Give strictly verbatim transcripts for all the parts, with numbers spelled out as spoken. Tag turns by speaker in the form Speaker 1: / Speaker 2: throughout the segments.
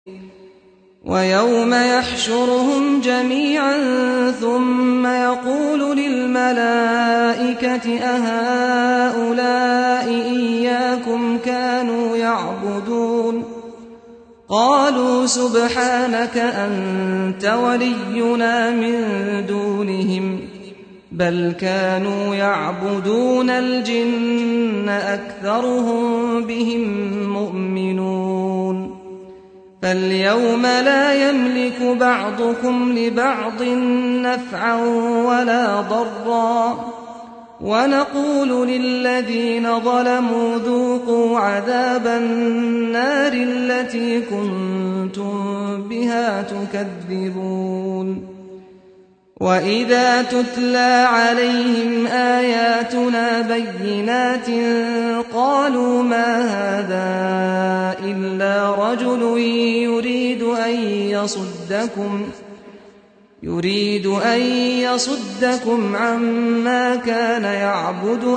Speaker 1: ويوم يحشرهم جميعا ثم يقول للملائكة أهؤلاء إياكم كانوا يعبدون قالوا سبحانك أنت ولينا من دونهم بل كانوا يعبدون الجن أكثرهم بهم مؤمنون فاليوم لا يملك بعضكم لبعض نفعا ولا ضرا ونقول للذين ظلموا ذوقوا عذاب النار التي كنتم بها تكذبون وإذا تتلى عليهم آياتنا بينات قالوا ما هذا إلا رجل يريد أن يصدكم يريد أن يصدكم عما كان يعبد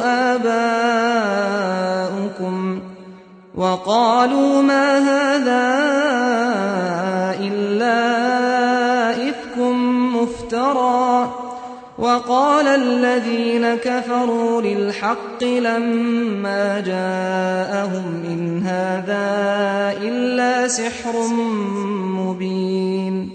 Speaker 1: آباؤكم وقالوا ما هذا إلا إفك مفترى وقال الذين كفروا للحق لما جاءهم إن هذا إلا سحر مبين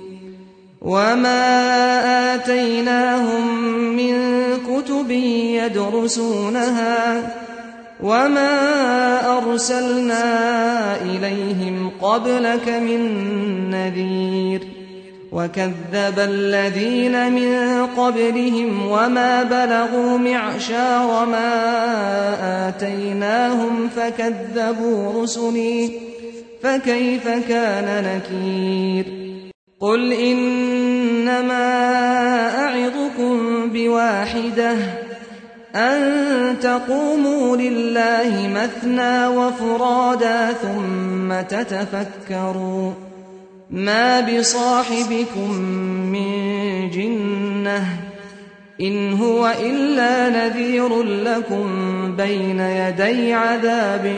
Speaker 1: وما آتيناهم من كتب يدرسونها وما أرسلنا إليهم قبلك من نذير وكذب الذين من قبلهم وما بلغوا معشار ما آتيناهم فكذبوا رسلي فكيف كان نكير قل إنما أعظكم بواحدة أن تقوموا لله مثنى وفرادا ثم تتفكروا ما بصاحبكم من جنة إن هو إلا نذير لكم بين يدي عذاب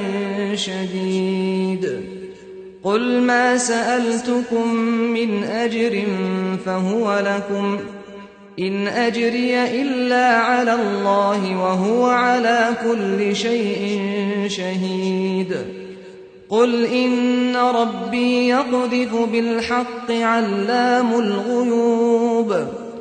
Speaker 1: شديد قل ما سألتكم من أجر فهو لكم إن أجري إلا على الله وهو على كل شيء شهيد قل إن ربي يقذف بالحق علام الغيوب